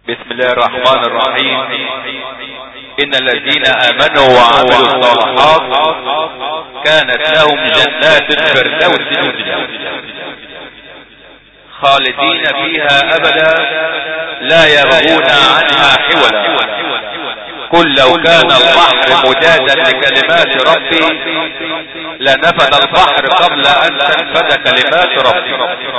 بسم الله الرحمن الرحيم. إن الذين آمنوا وعملوا الصالحات كانت لهم جنات الفردوس نزلا خالدين فيها أبدا لا يبغون عنها حولا. قل لو كان البحر مدادا لكلمات ربي لنفد البحر قبل أن تنفد كلمات ربي.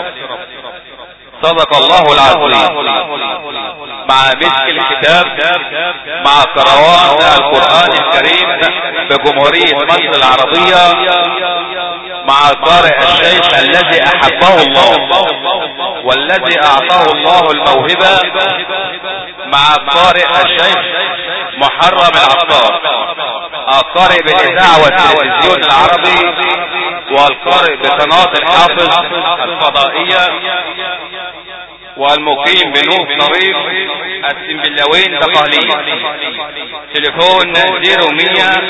صدق الله العظيم. مع مسك الكتاب مع قراءات القرآن الكريم بجمهورية مصر العربية مع قارئ الشيخ الذي أحبه الله والذي أعطاه الله الموهبة مع قارئ الشيخ محرم العطار، القارئ بالإذاعة والتلفزيون العربي والقارئ بقناة الحافظ الفضائية والمقيم بنوف طريق السنبلاوين تقاليد. تليفون 0100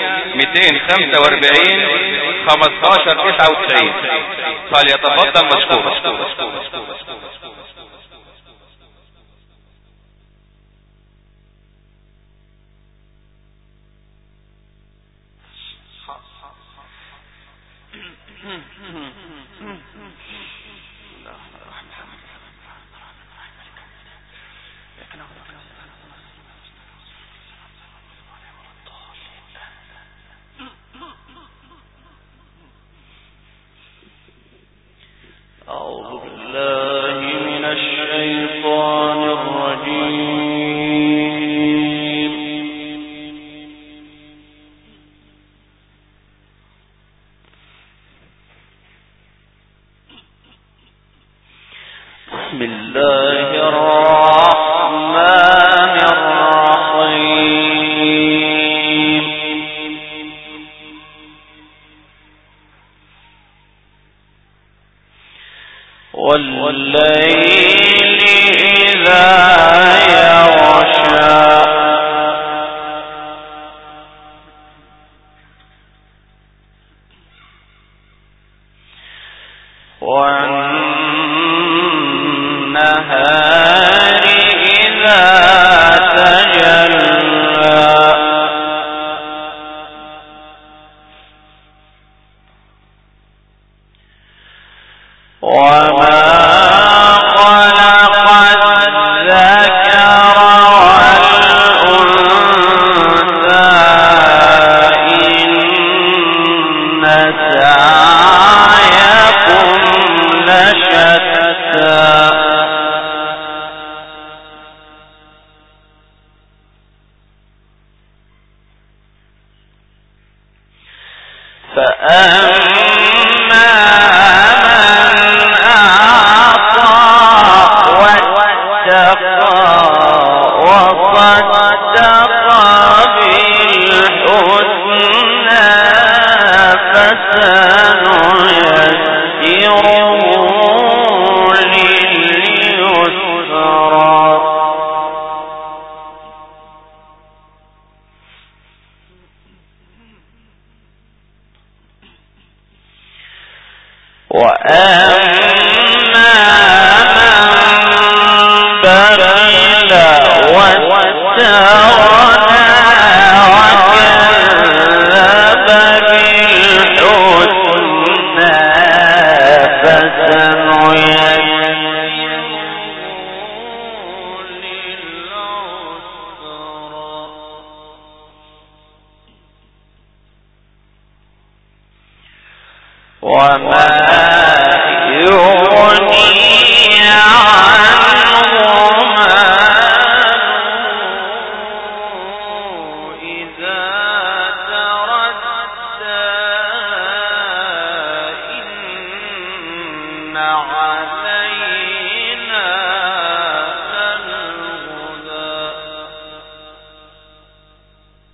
245 1599. فليتفضل مشكور. أعوذ بالله من الشيطان الرجيم. بسم الله الرحمن الرحيم. والليل إذا يغشى والنهار إذا تجلى وما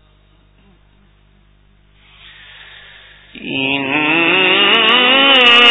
إن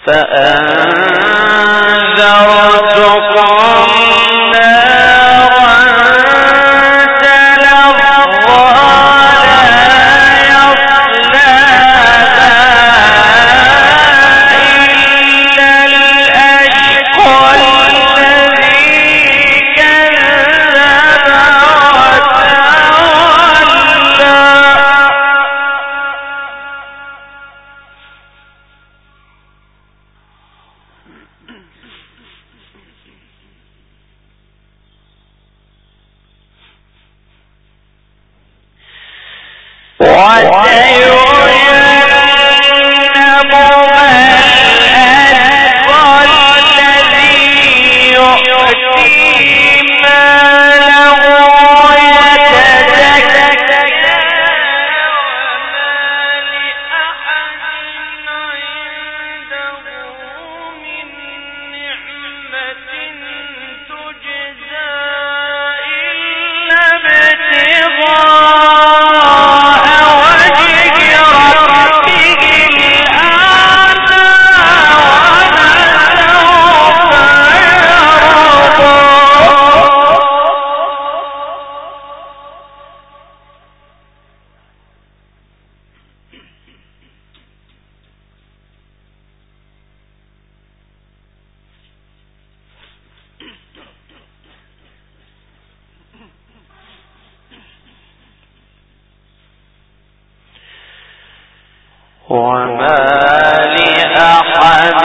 وما لأحد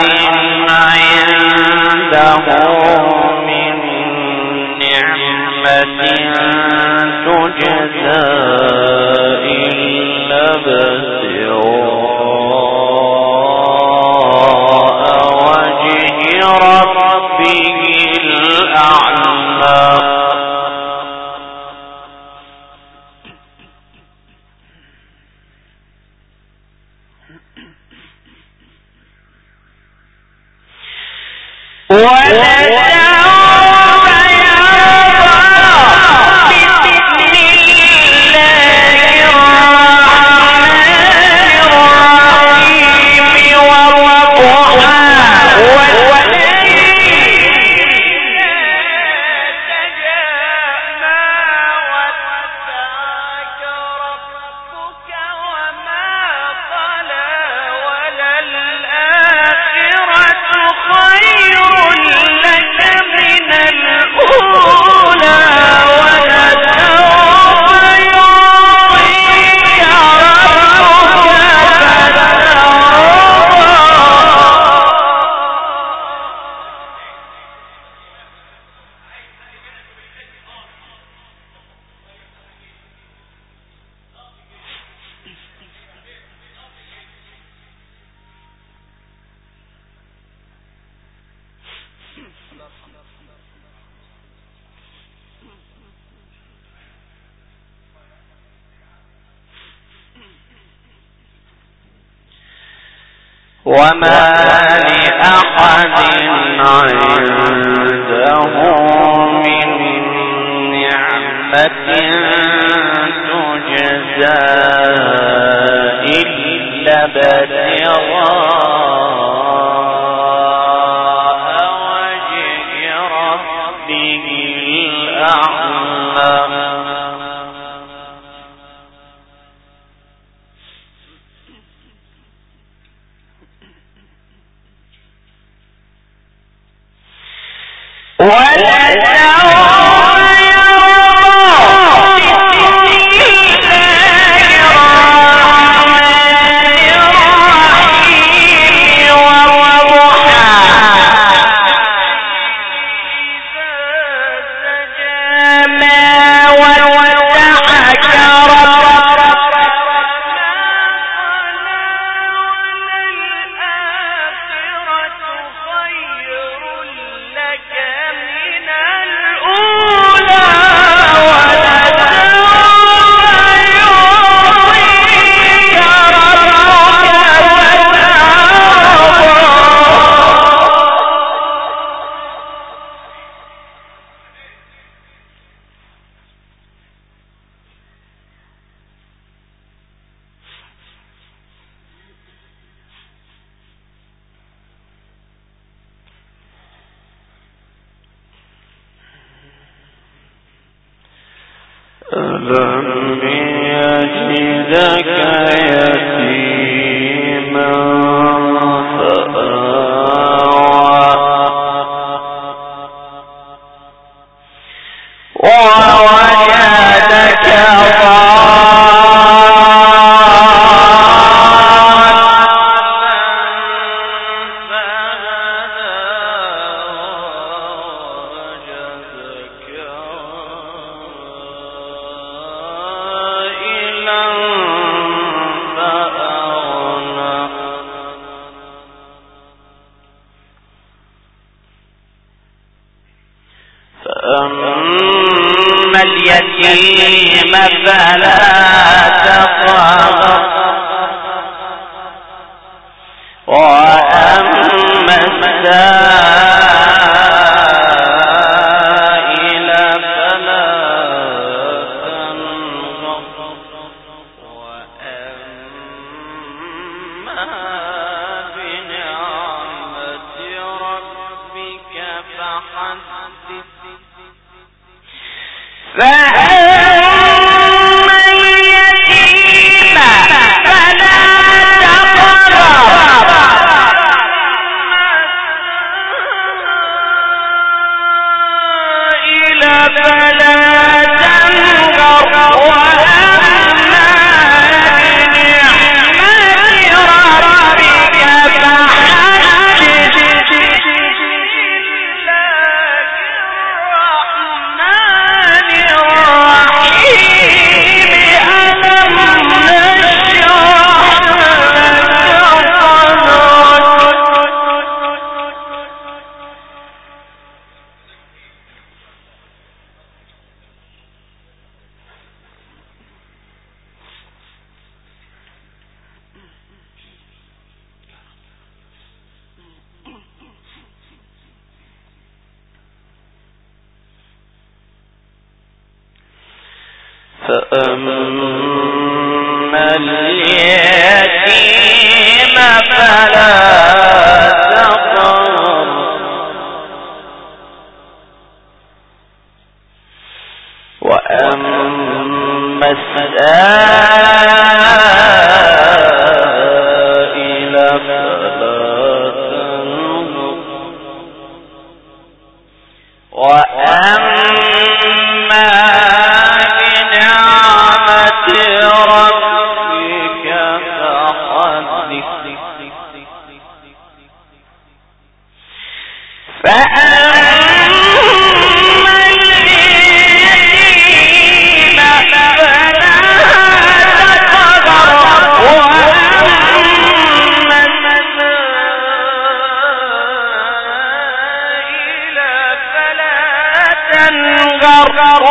عنده من نعمة تجزى إلا ابتغاء وجه ربه الأعلى. وما لأحد عنده من نعمة تجزى إلا ابتغاء وجه ربه الأعلى. من ألم يجدك يتيما ووجدك فأما اليتيم فلا تقهر وأما السائل فلا تنهر وأما بنعمة ربك فحدث فأما اليتيم فلا تقهر إلى فلا تنهر وأما بنعمة ربك فحدث فأما اليتيم فلا تقهر وأما السائل فلا تنهر وأما ربك فحدث فأما اليتيم فلا تقهر وأما السائل فلا تنهر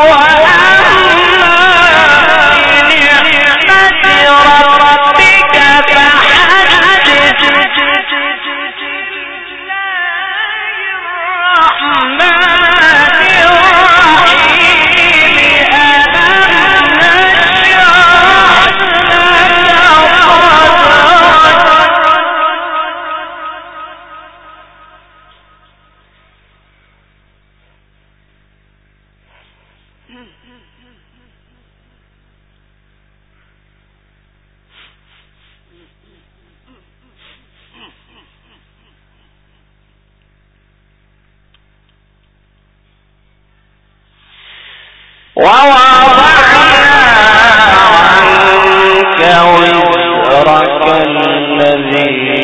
ووضعنا عنك وزرك الذي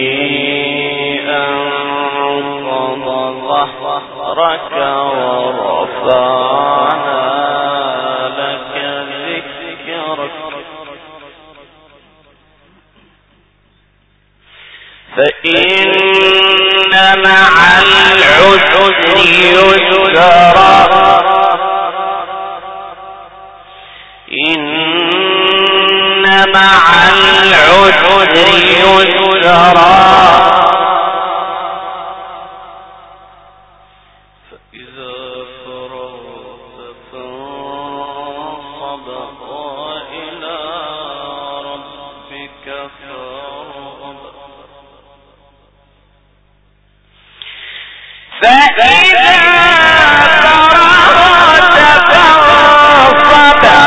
أنقض ظهرك ورفعنا لك ذكرك فإن مع العسر يسرا إن مع العسر يسرا فإذا فرغت فانصب وإلى ربك فارغب فإذا فرغت فانصب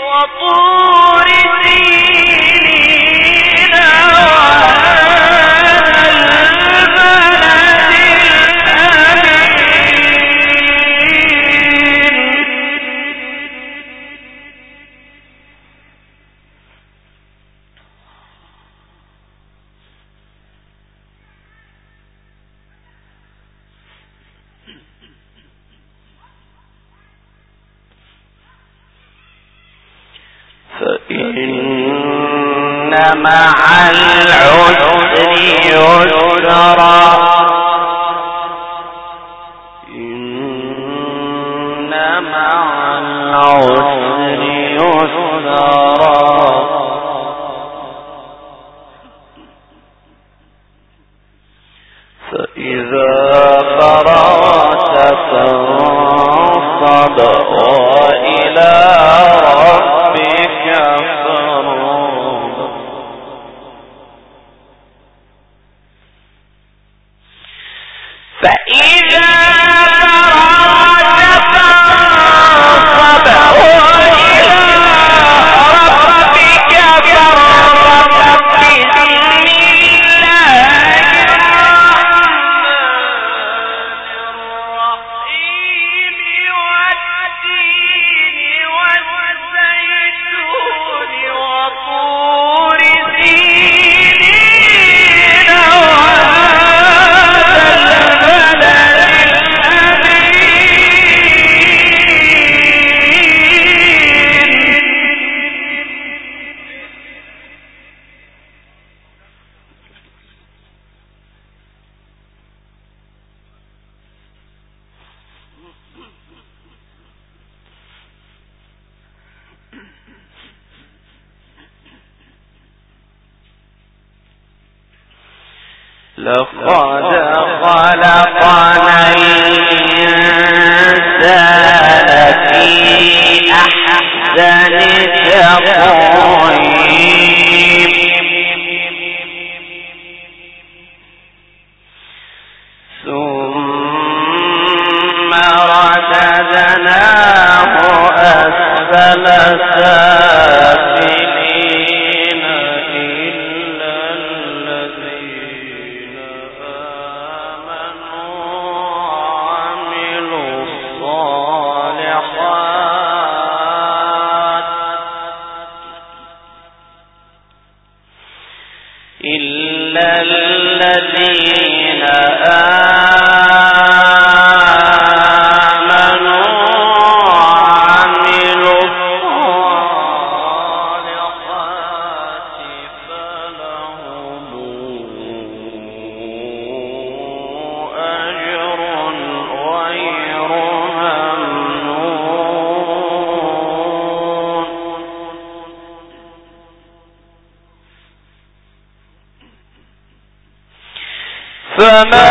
لقد خلقنا الإنسان في أحسن تقويم ثم رددناه أسفل سافلين إلا الذين آمنوا وعملوا الصالحات إلا الذين آمنوا وعملوا الصالحات فلهم أجر غير ممنون فما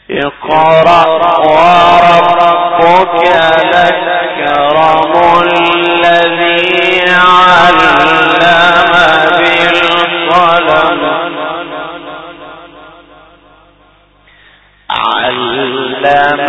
اقرأ وربك الأكرم الذي علم بالقلم علم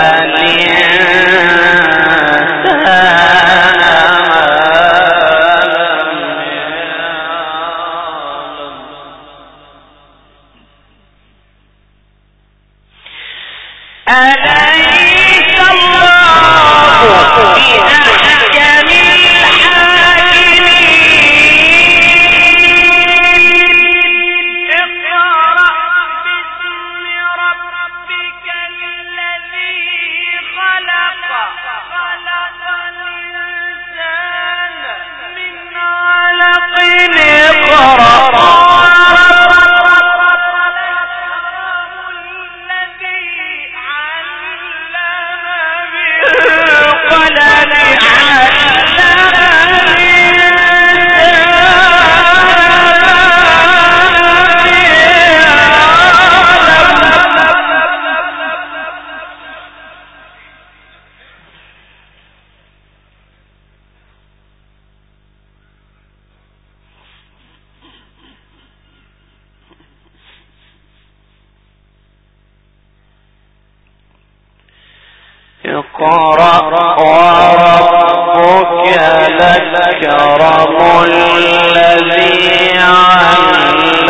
اقرأ وربك الأكرم الذي علم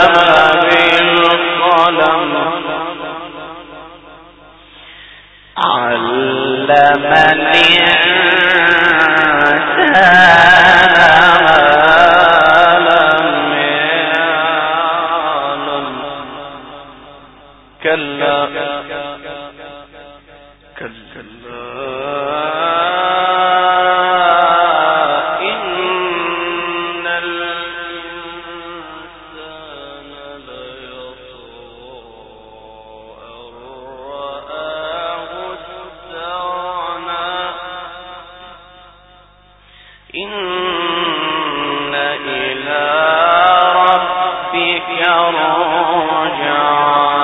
بالقلم علم الإنسان كلا إن الإنسان ليطغى أن رآه استغنى إن إلى ربك الرجعى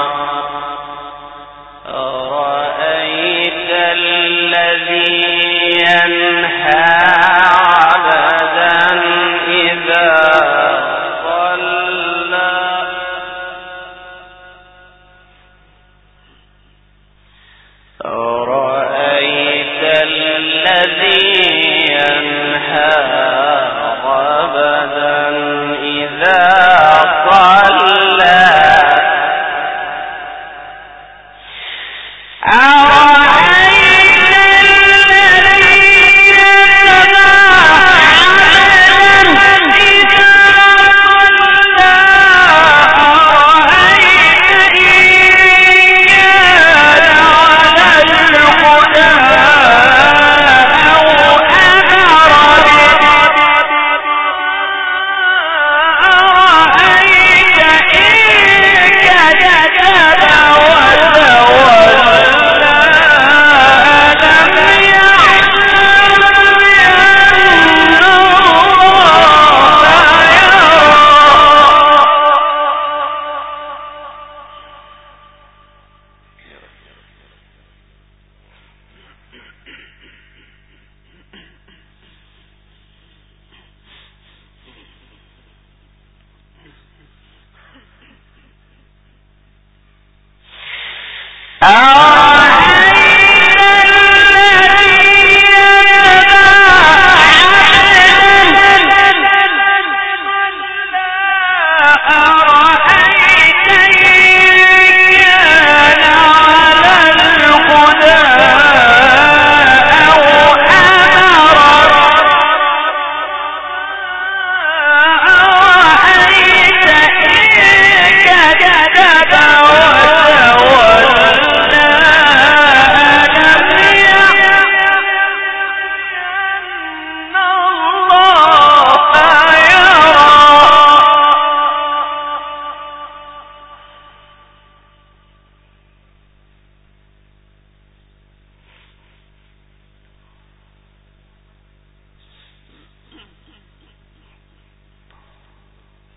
أرأيت الذي ينهى عبدا إذا صلى أرأيت الذي ينهى عبدا إذا صلى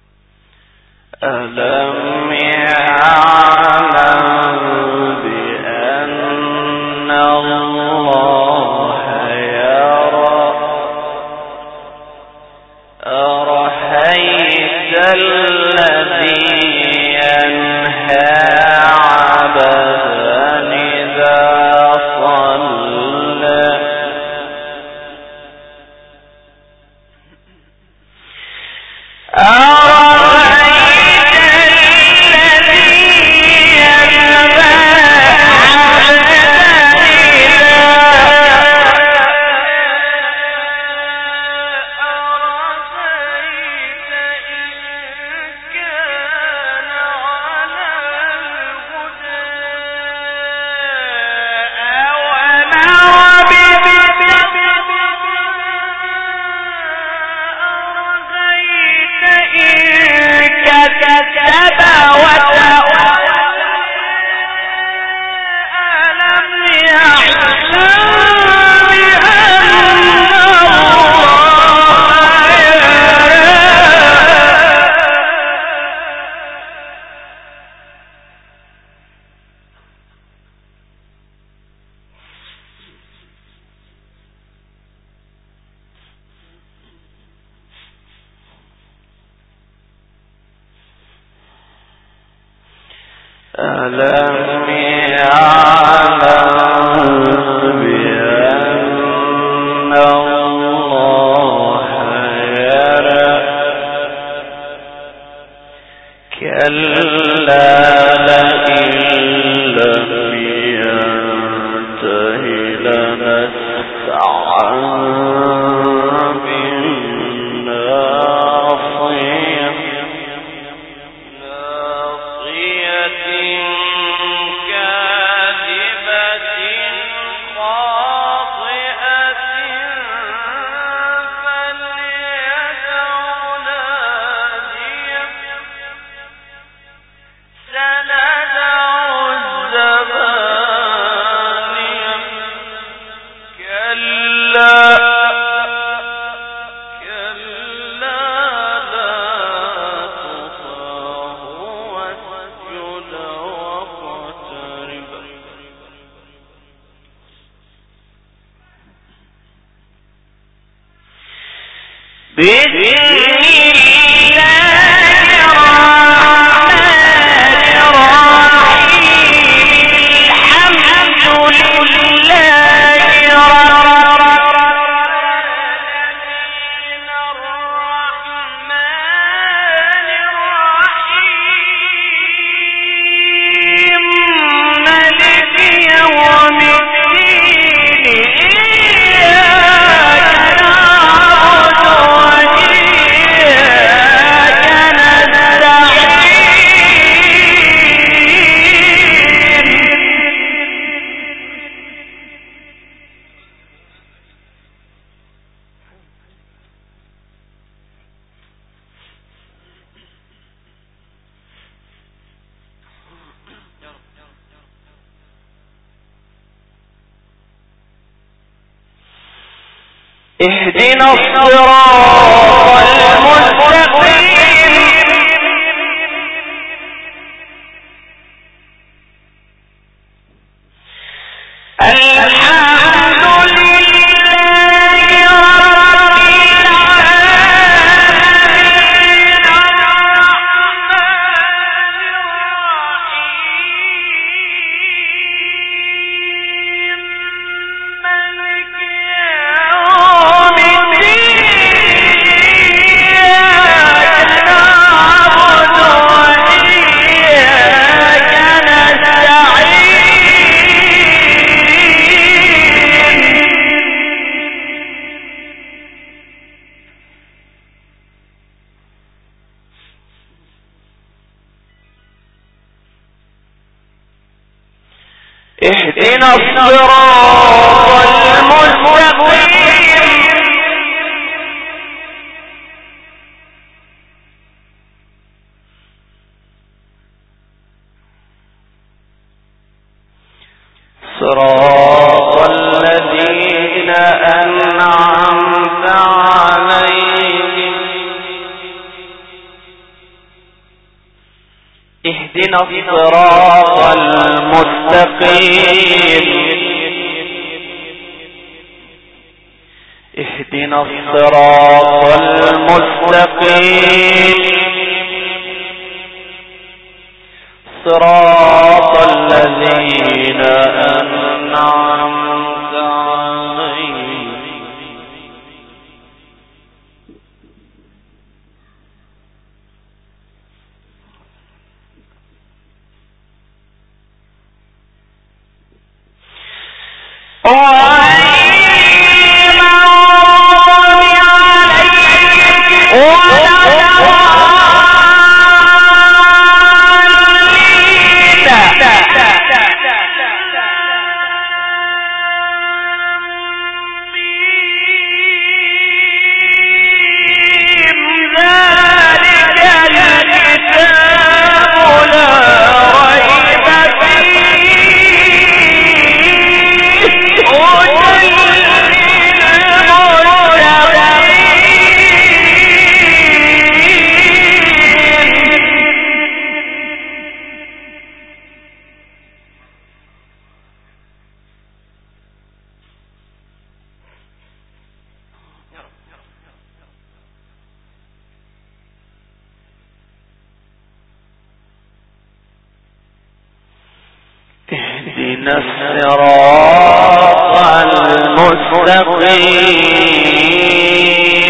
ألم يعلم بأن ألم يعلم بأن الله يرى كلا لئن لم ينته لنسفعا بالناصية اهدنا الصراط المستقيم الحمد لله رب العالمين مالك يوم اهدنا الصراط المستقيم صراط الذين أنعمت عليهم اهدنا الصراط المستقيم اهدنا الصراط المستقيم صراط الذين أنعمت عليهم Oh اهدنا الصراط المستقيم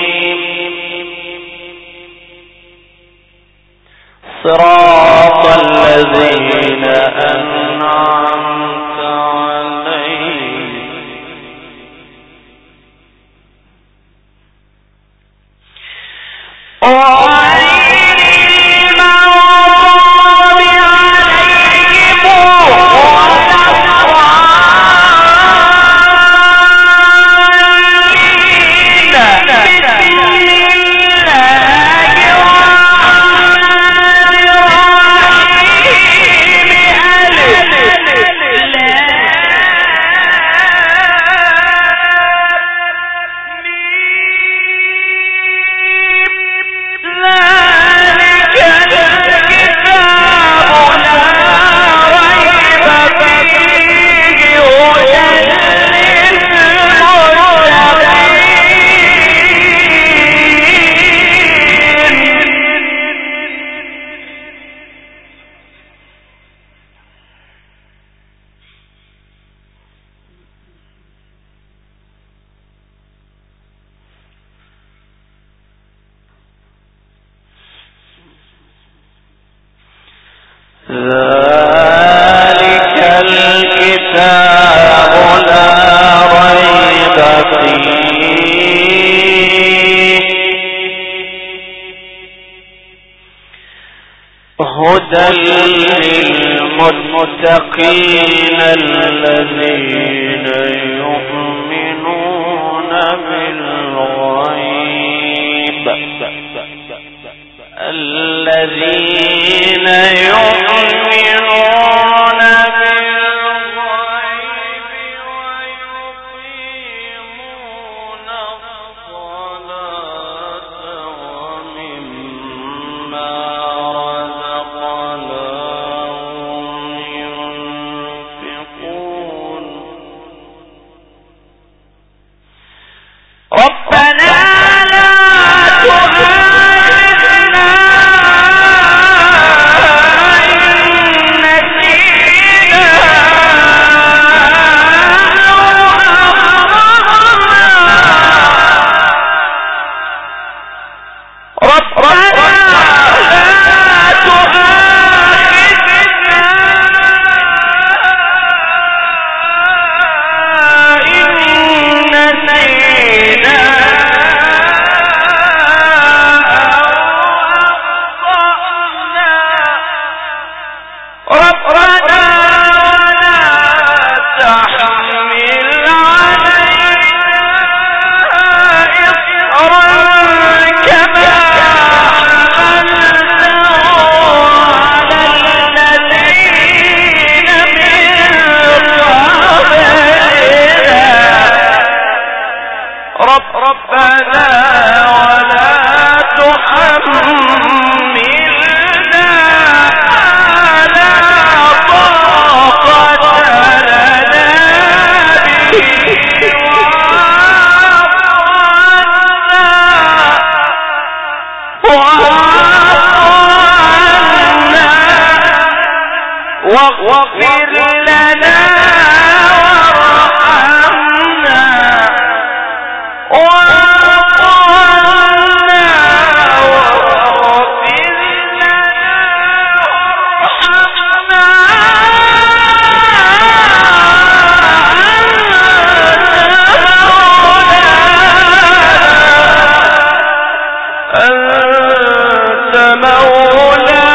صراط الذين أنعمت عليهم ذلك الكتاب لا ريب فيه هدى للمتقين الذين يؤمنون بالغيب الذين يؤمنون بالغيب ويقيمون الصلاة ومما رزقناهم ينفقون ربنا لا تؤاخذنا واغفر لنا وارحمنا وارحمنا واغفر لنا وارحمنا أنت مولانا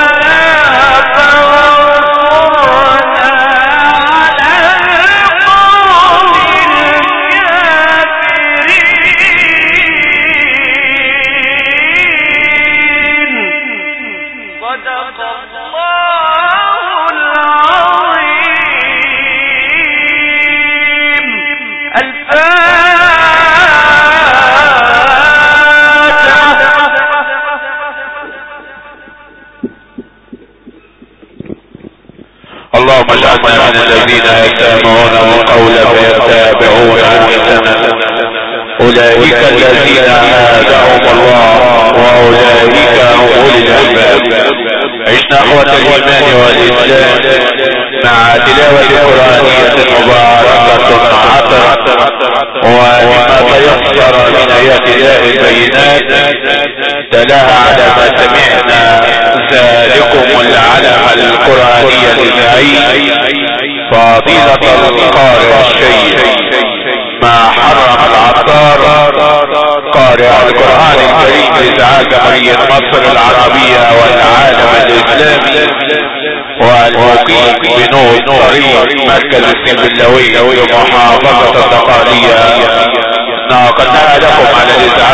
اللهم اجعلنا من الذين يستمعون القول فيتبعون احسنه اولئك الذين هداهم الله واولئك هم اولي الالباب عشنا اخوة الايمان والاسلام مع تلاوة قرآنية مباركة عطرة ومما تيسر من ايات الله البينات تلاها على ما سمعنا ذلكم العلم القرآني الاذاعي فضيلة القارئ الشيخ ما حرم العطار قارئ القرآن الكريم لإذاعة جمهورية مصر العربية والعالم الإسلامي والمقيم بنور طريق مركز السنبلاوي بمحافظة الدقهلية نقلناها لكم على الإذاعة